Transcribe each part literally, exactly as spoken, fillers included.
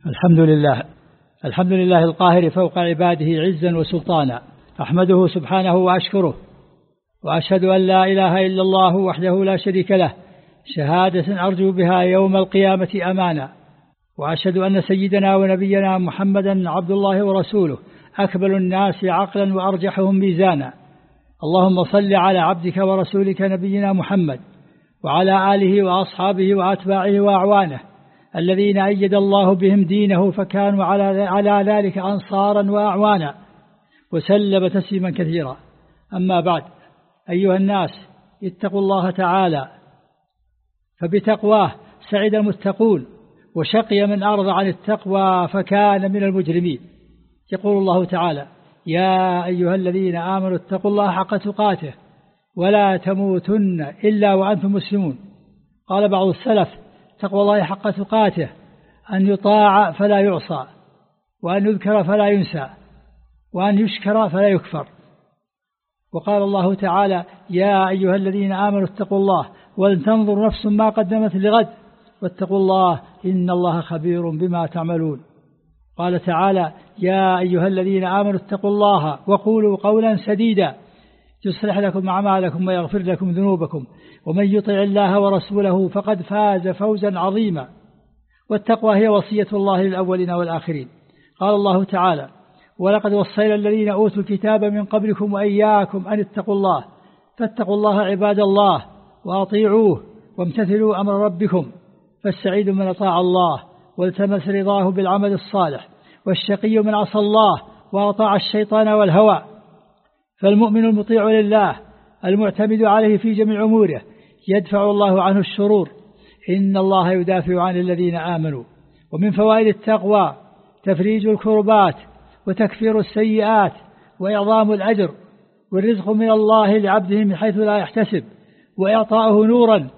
الحمد لله الحمد لله القاهر فوق عباده عزا وسلطانا، أحمده سبحانه وأشكره، وأشهد أن لا إله إلا الله وحده لا شريك له شهادة أرجو بها يوم القيامة أمانا، وأشهد أن سيدنا ونبينا محمدا عبد الله ورسوله أكبر الناس عقلا وأرجحهم ميزانا. اللهم صل على عبدك ورسولك نبينا محمد وعلى آله وأصحابه وأتباعه وأعوانه الذين أيد الله بهم دينه فكانوا على ذلك أنصارا وأعوانا، وسلم تسليما كثيرا. أما بعد، أيها الناس، اتقوا الله تعالى، فبتقواه سعد المتقون وشقي من أعرض عن التقوى فكان من المجرمين. يقول الله تعالى: يا أيها الذين آمنوا اتقوا الله حق تقاته ولا تموتن إلا وأنتم مسلمون. قال بعض السلف: تقوى الله حق تقاته أن يطاع فلا يعصى، وأن يذكر فلا ينسى، وأن يشكر فلا يكفر. وقال الله تعالى: يا أيها الذين آمنوا اتقوا الله ولتنظر نفس ما قدمت لغد واتقوا الله إن الله خبير بما تعملون. قال تعالى: يا أيها الذين آمنوا اتقوا الله وقولوا قولا سديدا يصلح لكم أعمالكم ويغفر لكم ذنوبكم ومن يطع الله ورسوله فقد فاز فوزا عظيما. والتقوى هي وصية الله للأولين والآخرين. قال الله تعالى: ولقد وصينا الذين أوتوا الكتاب من قبلكم وإياكم أن اتقوا الله فاتقوا الله عباد الله وأطيعوه وامتثلوا أمر ربكم. فالسعيد من أطاع الله والتمس رضاه بالعمل الصالح، والشقي من عصى الله وأطاع الشيطان والهوى. فالمؤمن المطيع لله المعتمد عليه في جميع أموره يدفع الله عنه الشرور، إن الله يدافع عن الذين آمنوا. ومن فوائد التقوى تفريج الكربات وتكفير السيئات وإعظام الأجر، والرزق من الله لعبده من حيث لا يحتسب، وإعطاؤه نورا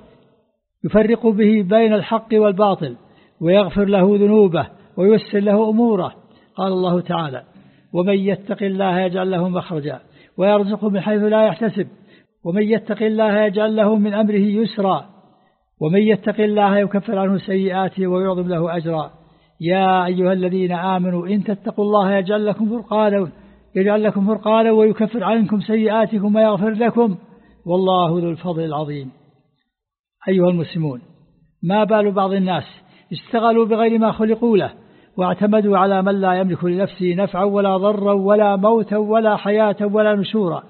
يفرق به بين الحق والباطل، ويغفر له ذنوبه وييسر له أموره. قال الله تعالى: ومن يتق الله يجعل له مخرجا ويرزقه من حيث لا يحتسب ومن يتق الله يجعل له من أمره يسرا ومن يتق الله يكفر عنه سيئاته ويعظم له أجرا. يا أيها الذين آمنوا إن تتقوا الله يجعل لكم فرقانا يجعل لكم فرقانا ويكفر عنكم سيئاتكم ويغفر لكم والله ذو الفضل العظيم. أيها المسلمون، ما بال بعض الناس اشتغلوا بغير ما خلقوا له واعتمدوا على من لا يملك لنفسه نفعا ولا ضرا ولا موتا ولا حياة ولا نشورا،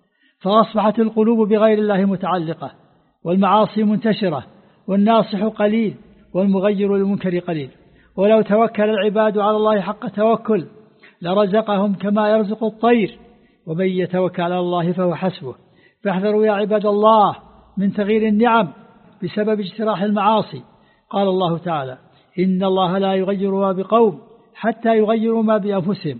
فأصبحت القلوب بغير الله متعلقة، والمعاصي منتشرة، والناصح قليل، والمغير للمنكر قليل. ولو توكل العباد على الله حق توكل لرزقهم كما يرزق الطير، ومن يتوكل على الله فهو حسبه. فاحذروا يا عباد الله من تغيير النعم بسبب اجتراح المعاصي. قال الله تعالى: إن الله لا يغير ما بقوم حتى يغيروا ما بأنفسهم.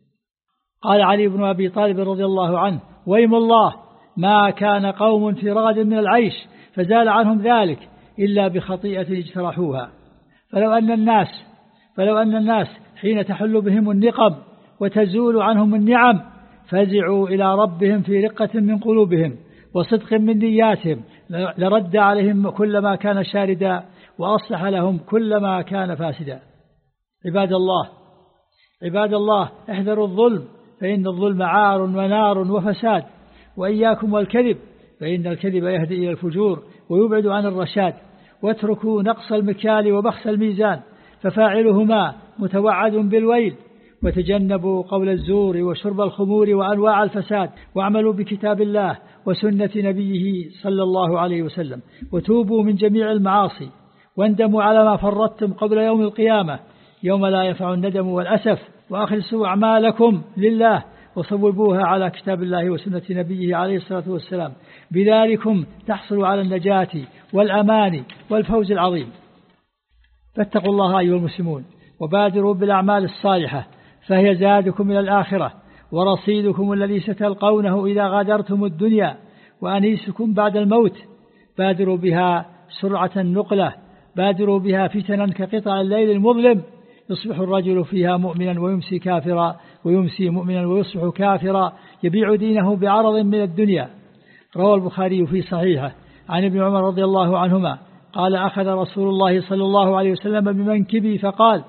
قال علي بن أبي طالب رضي الله عنه: ويم الله ما كان قوم في رغد من العيش فزال عنهم ذلك إلا بخطيئة اجترحوها. فلو أن الناس فلو أن الناس حين تحل بهم النقم وتزول عنهم النعم فزعوا إلى ربهم في رقة من قلوبهم وصدق من نياتهم لرد عليهم كل ما كان شاردا وأصلح لهم كل ما كان فاسدا. عباد الله عباد الله احذروا الظلم، فإن الظلم عار ونار وفساد. وإياكم والكذب، فإن الكذب يهدي إلى الفجور ويبعد عن الرشاد. واتركوا نقص المكيال وبخس الميزان، ففاعلهما متوعد بالويل. وتجنبوا قول الزور وشرب الخمور وأنواع الفساد، واعملوا بكتاب الله وسنة نبيه صلى الله عليه وسلم، وتوبوا من جميع المعاصي، واندموا على ما فرطتم قبل يوم القيامة يوم لا ينفع الندم والأسف. وأخلصوا أعمالكم لله وصوبوها على كتاب الله وسنة نبيه عليه الصلاة والسلام، بذلكم تحصلوا على النجاة والأمان والفوز العظيم. فاتقوا الله أيها المسلمون وبادروا بالأعمال الصالحة، فهي زادكم إلى الآخرة ورصيدكم الذي ستلقونه إذا غادرتم الدنيا، وأنيسكم بعد الموت. بادروا بها سرعة النقلة، بادروا بها فتنا كقطع الليل المظلم، يصبح الرجل فيها مؤمنا ويمسي كافرا، ويمسي مؤمنا ويصبح كافرا، يبيع دينه بعرض من الدنيا. روى البخاري في صحيحه عن ابن عمر رضي الله عنهما قال: أخذ رسول الله صلى الله عليه وسلم بمنكبي فقال: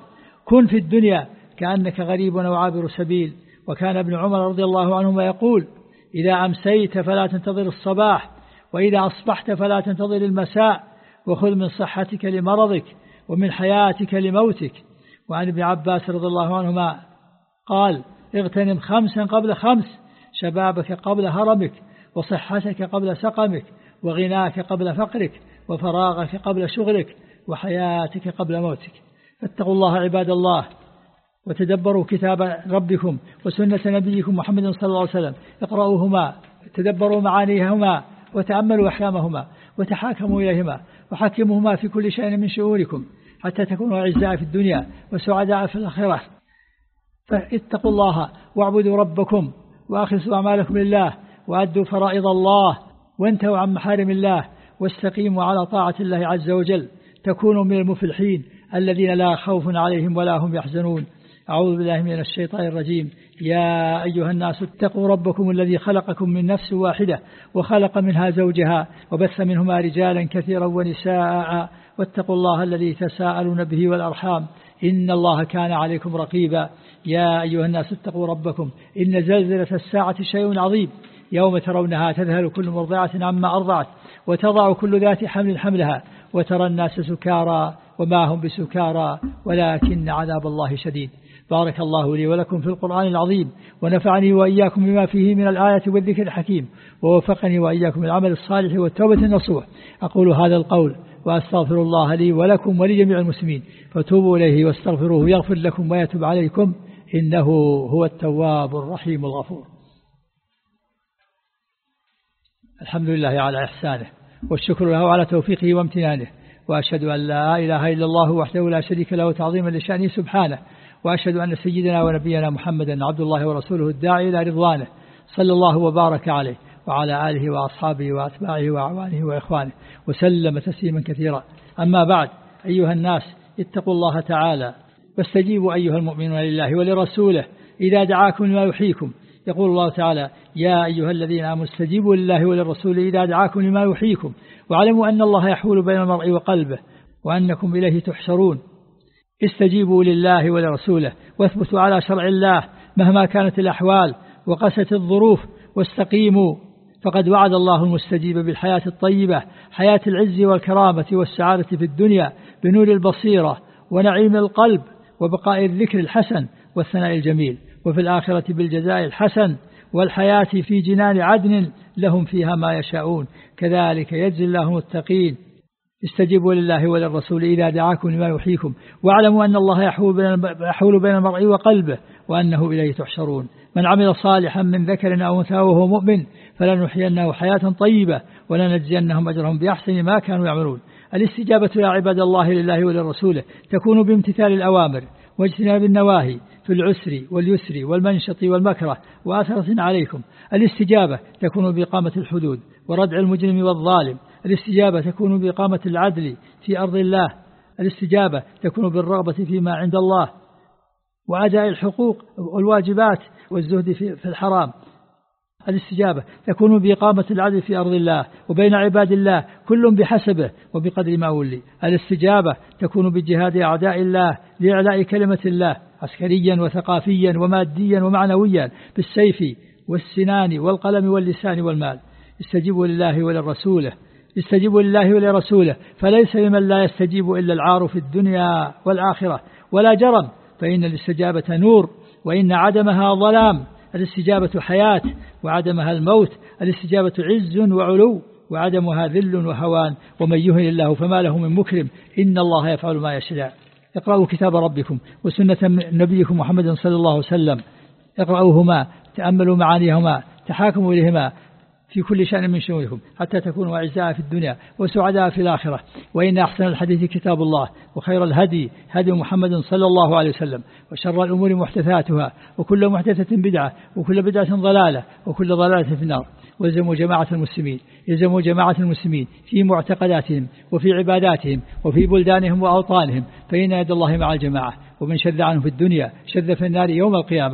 كن في الدنيا كأنك غريب أو عابر سبيل. وكان ابن عمر رضي الله عنهما يقول: إذا أمسيت فلا تنتظر الصباح، وإذا أصبحت فلا تنتظر المساء، وخذ من صحتك لمرضك ومن حياتك لموتك. وعن ابن عباس رضي الله عنهما قال: اغتنم خمسا قبل خمس، شبابك قبل هرمك، وصحتك قبل سقمك، وغناك قبل فقرك، وفراغك قبل شغلك، وحياتك قبل موتك. فاتقوا الله عباد الله، وتدبروا كتاب ربكم وسنة نبيكم محمد صلى الله عليه وسلم. اقرأوهما، تدبروا معانيهما، وتأملوا أحكامهما، وتحاكموا إليهما، وحكموهما في كل شيء من شؤونكم، حتى تكونوا أعزاء في الدنيا وسعداء في الآخرة. فاتقوا الله واعبدوا ربكم، وأخلصوا أعمالكم لله، وأدوا فرائض الله، وانتهوا عن محارم الله، واستقيموا على طاعة الله عز وجل، تكونوا من المفلحين الذين لا خوف عليهم ولا هم يحزنون. أعوذ بالله من الشيطان الرجيم. يا أيها الناس اتقوا ربكم الذي خلقكم من نفس واحدة وخلق منها زوجها وبث منهما رجالا كثيرا ونساء، واتقوا الله الذي تساءلون به والأرحام، إن الله كان عليكم رقيبا. يا أيها الناس اتقوا ربكم إن زلزلة الساعة شيء عظيم، يوم ترونها تذهل كل مرضعة عما أرضعت، وتضع كل ذات حمل حملها، وترى الناس سكارى وما هم بسكارى ولكن عذاب الله شديد. بارك الله لي ولكم في القرآن العظيم، ونفعني وإياكم بما فيه من الآية والذكر الحكيم، ووفقني وإياكم العمل الصالح والتوبة النصوح. أقول هذا القول وأستغفر الله لي ولكم ولجميع المسلمين، فتوبوا إليه واستغفروه يغفر لكم ويتوب عليكم، إنه هو التواب الرحيم الغفور. الحمد لله على إحسانه، والشكر له على توفيقه وامتنانه، وأشهد أن لا إله إلا الله وحده لا شريك له تعظيما لشأنه سبحانه، وأشهد أن سيدنا ونبينا محمدا عبد الله ورسوله الداعي إلى رضوانه، صلى الله وبارك عليه وعلى آله وأصحابه وأتباعه وأعوانه وإخوانه وسلم تسليما كثيرا. أما بعد، أيها الناس اتقوا الله تعالى واستجيبوا أيها المؤمنون لله ولرسوله إذا دعاكم لما يحييكم. يقول الله تعالى: يا أيها الذين آمنوا استجيبوا لله وللرسول إذا دعاكم لما يحييكم، واعلموا أن الله يحول بين المرء وقلبه وأنكم إليه تحشرون. استجيبوا لله ولرسوله، واثبتوا على شرع الله مهما كانت الأحوال وقست الظروف، واستقيموا، فقد وعد الله المستجيب بالحياة الطيبة، حياة العز والكرامة والسعادة في الدنيا بنور البصيرة ونعيم القلب وبقاء الذكر الحسن والثناء الجميل، وفي الآخرة بالجزاء الحسن والحياة في جنان عدن لهم فيها ما يشاءون، كذلك يجزي الله المتقين. استجيبوا لله وللرسول إذا دعاكم لما يحييكم، واعلموا أن الله يحول بين المرء وقلبه وأنه إليه تحشرون. من عمل صالحا من ذكر أو أنثى وهو مؤمن فلنحيينه حياة طيبة ولنجزينهم أجرهم بأحسن ما كانوا يعملون. الاستجابة يا عباد الله لله وللرسول تكون بامتثال الأوامر واجتناب النواهي في العسر واليسر والمنشط والمكره وآثرة عليكم. الاستجابة تكون بإقامة الحدود وردع المجرم والظالم. الاستجابة تكون بإقامة العدل في أرض الله. الاستجابة تكون بالرغبة فيما عند الله وأداء الحقوق والواجبات والزهد في الحرام. الاستجابة تكون بإقامة العدل في أرض الله وبين عباد الله كل بحسبه وبقدر ما ولي. الاستجابة تكون بجهاد أعداء الله لإعلاء كلمة الله عسكريا وثقافيا وماديا ومعنويا بالسيف والسنان والقلم واللسان والمال. استجيبوا لله وللرسوله استجيبوا لله ولرسوله فليس لمن لا يستجيب إلا العار في الدنيا والآخرة، ولا جرم، فإن الاستجابة نور وإن عدمها ظلام. الاستجابة حياة وعدمها الموت. الاستجابة عز وعلو وعدمها ذل وهوان. ومن يهن الله فما له من مكرم، إن الله يفعل ما يشاء. اقرأوا كتاب ربكم وسنة نبيكم محمد صلى الله عليه وسلم، اقرأوهما، تأملوا معانيهما، تحاكموا إليهما في كل شأن من شؤونكم، حتى تكونوا أعزاء في الدنيا وسعداء في الآخرة. وإن أحسن الحديث كتاب الله، وخير الهدي هدي محمد صلى الله عليه وسلم، وشر الأمور محدثاتها، وكل محدثة بدعة، وكل بدعة ضلالة، وكل ضلالة في النار. ويلزموا جماعة المسلمين يلزموا جماعة المسلمين في معتقداتهم وفي عباداتهم وفي بلدانهم وأوطانهم، فإن يد الله مع الجماعة، ومن شذ عنه في الدنيا شذ في النار يوم القيامة.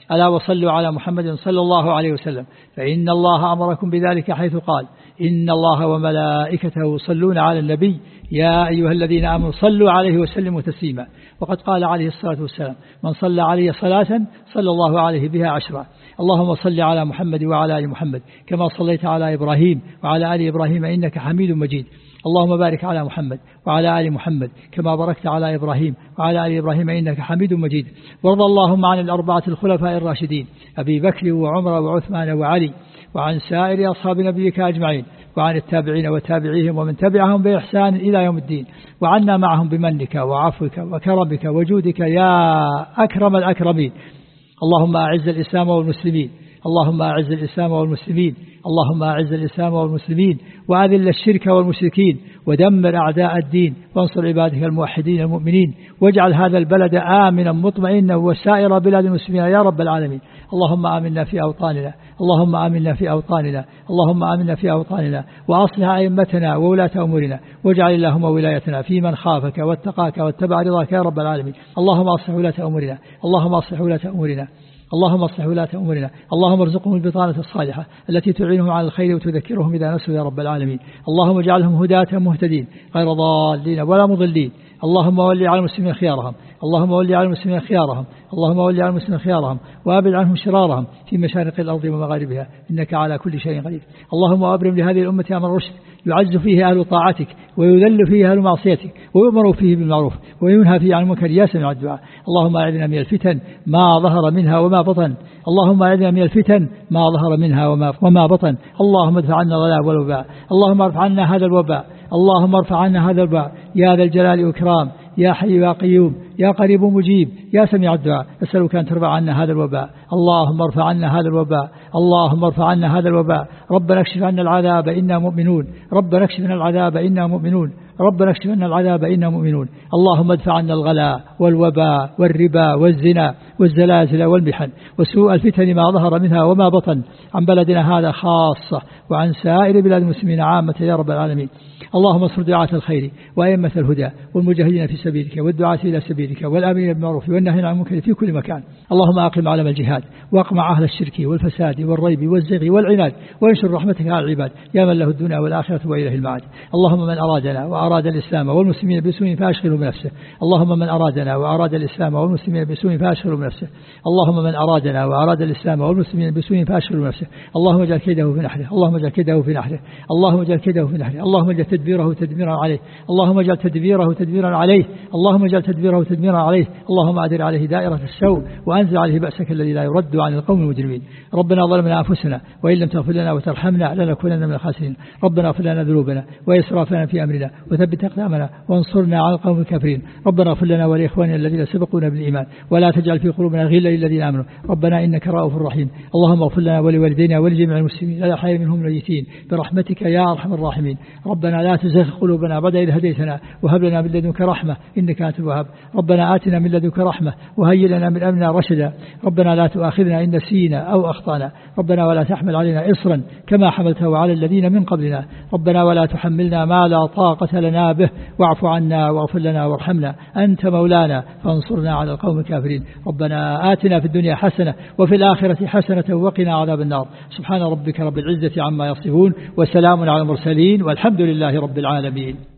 ألا وصلوا على محمد صلى الله عليه وسلم فإن الله أمركم بذلك حيث قال إن الله وملائكته يصلون على النبي يا أيها الذين آمنوا صلوا عليه وسلموا تسليما. وقد قال عليه الصلاة والسلام من صلى عليه صلاة صلى الله عليه بها عشرا. اللهم صل على محمد وعلى آل محمد كما صليت على إبراهيم وعلى آل إبراهيم إنك حميد مجيد. اللهم بارك على محمد وعلى آل محمد كما باركت على إبراهيم وعلى آل إبراهيم إنك حميد مجيد. وارض اللهم عن الأربعة الخلفاء الراشدين أبي بكر وعمر وعثمان وعلي وعن سائر أصحاب نبيك أجمعين وعن التابعين وتابعيهم ومن تبعهم بإحسان إلى يوم الدين وعنا معهم بمنك وعفوك وكرمك وجودك يا أكرم الأكرمين. اللهم أعز الإسلام والمسلمين اللهم أعز الإسلام والمسلمين اللهم أعز الإسلام والمسلمين وأذل الشرك والمشركين ودمر أعداء الدين وانصر عبادك الموحدين المؤمنين واجعل هذا البلد آمنا مطمئنا وسائر بلاد المسلمين يا رب العالمين. اللهم آمنا في أوطاننا اللهم آمنا في أوطاننا اللهم آمنا في أوطاننا وأصلح أئمتنا وولاة أمورنا واجعل اللهم ولايتنا في من خافك واتقاك واتبع رضاك يا رب العالمين. اللهم أصلح ولاة أمورنا اللهم أصلح ولاة أمورنا اللهم اصلح ولاة أمورنا اللهم ارزقهم البطانة الصالحة التي تعينهم على الخير وتذكرهم إذا نسوا يا رب العالمين. اللهم اجعلهم هداة مهتدين غير ضالين ولا مضلين. اللهم ولي على المسلمين خيارهم اللهم ولي على المسلمين خيارهم اللهم ولي على المسلمين خيارهم وأبعد عنهم شرارهم في مشارق الأرض ومغاربها إنك على كل شيء قدير. اللهم أبرم لهذه الأمة أمر رشد يعز فيه أهل طاعتك ويذل فيه أهل معصيتك ويؤمر فيه بالمعروف وينهى فيه عن المنكر يا سميع الدعاء. اللهم أعذنا من الفتن ما ظهر منها وما بطن اللهم أعذنا من الفتن ما ظهر منها وما, وما بطن. اللهم ادفع عنا الغلاء والوباء اللهم ارفع عنا هذا الوباء اللهم ارفع عنا هذا الوباء يا ذا الجلال والإكرام يا حي يا قيوم يا قريب مجيب يا سميع الدعاء. أسألك أن ترفع عنا هذا الوباء اللهم ارفع عنا هذا الوباء اللهم ارفع عنا هذا الوباء. ربنا اكشف عنا العذاب إنا مؤمنون ربنا اكشف عنا العذاب إنا مؤمنون ربنا اكشف عنا العذاب إنا مؤمنون. اللهم ادفع عنا الغلاء والوباء والربا والزنا والزلازل والمحن وسوء الفتن ما ظهر منها وما بطن عن بلدنا هذا خاصة وعن سائر بلاد المسلمين عامة يا رب العالمين. اللهم انصر دعاة الخير وأئمة الهدى والمجاهدين في سبيلك والدعاة إلى سبيلك والآمرين بالمعروف والنهي عن المنكر في كل مكان. اللهم أقم علم الجهاد واقمع أهل الشرك والفساد والريب والزغي والعناد وانشر رحمتك على العباد يا من له الدنيا والآخرة وإليه المعاد. اللهم من أرادنا وأراد الإسلام والمسلمين بسوء فأشغله بنفسه اللهم من أرادنا وأراد الإسلام والمسلمين بسوء فأشغله بنفسه اللهم من أرادنا وأراد الإسلام والمسلمين بسوء فأشغله بنفسه اللهم اجعل كيده في نحره اللهم اجعل كيده في نحره اللهم اجعل كيده في نحره اللهم اجعل تدبيره تدميرا عليه اللهم اجعل تدبيره تدميرا عليه اللهم اجعل تدبيره تدميرا عليه اللهم أدر عليه دائرة السوء وأنزل عليه بأسك الذي لا يرد عن القوم المجرمين. ربنا ظلمنا أنفسنا وإن لم تغفر لنا وترحمنا لنكونن من الخاسرين. ربنا اغفر لنا ذنوبنا وإسرافنا في أمرنا وثبت أقدامنا وانصرنا على القوم الكافرين. ربنا اغفر لنا ولإخواننا الذين سبقونا بالإيمان ولا تجعل في قلوبنا غلا للذين آمنوا ربنا إنك رؤوف رحيم. اللهم اغفر لنا ولوالدينا ولجميع المسلمين الأحياء منهم الميتين برحمتك يا أرحم الراحمين. ربنا لا تزغ قلوبنا بعد إذ هديتنا وهب لنا من لدنك رحمة إنك أنت الوهاب. ربنا آتنا من لدنك رحمة وهيئ لنا من أمرنا رشدا. ربنا لا تؤاخذنا إن نسينا أو أخطأنا ربنا ولا تحمل علينا إصرا كما حملته على الذين من قبلنا ربنا ولا تحملنا ما لا طاقة لنا به واعف عنا واغفر لنا وارحمنا أنت مولانا فانصرنا على القوم الكافرين. ربنا آتنا في الدنيا حسنة وفي الآخرة حسنة وقنا عذاب النار. سبحان ربك رب العزة عما يصفون وسلام على المرسلين والحمد لله رب العالمين.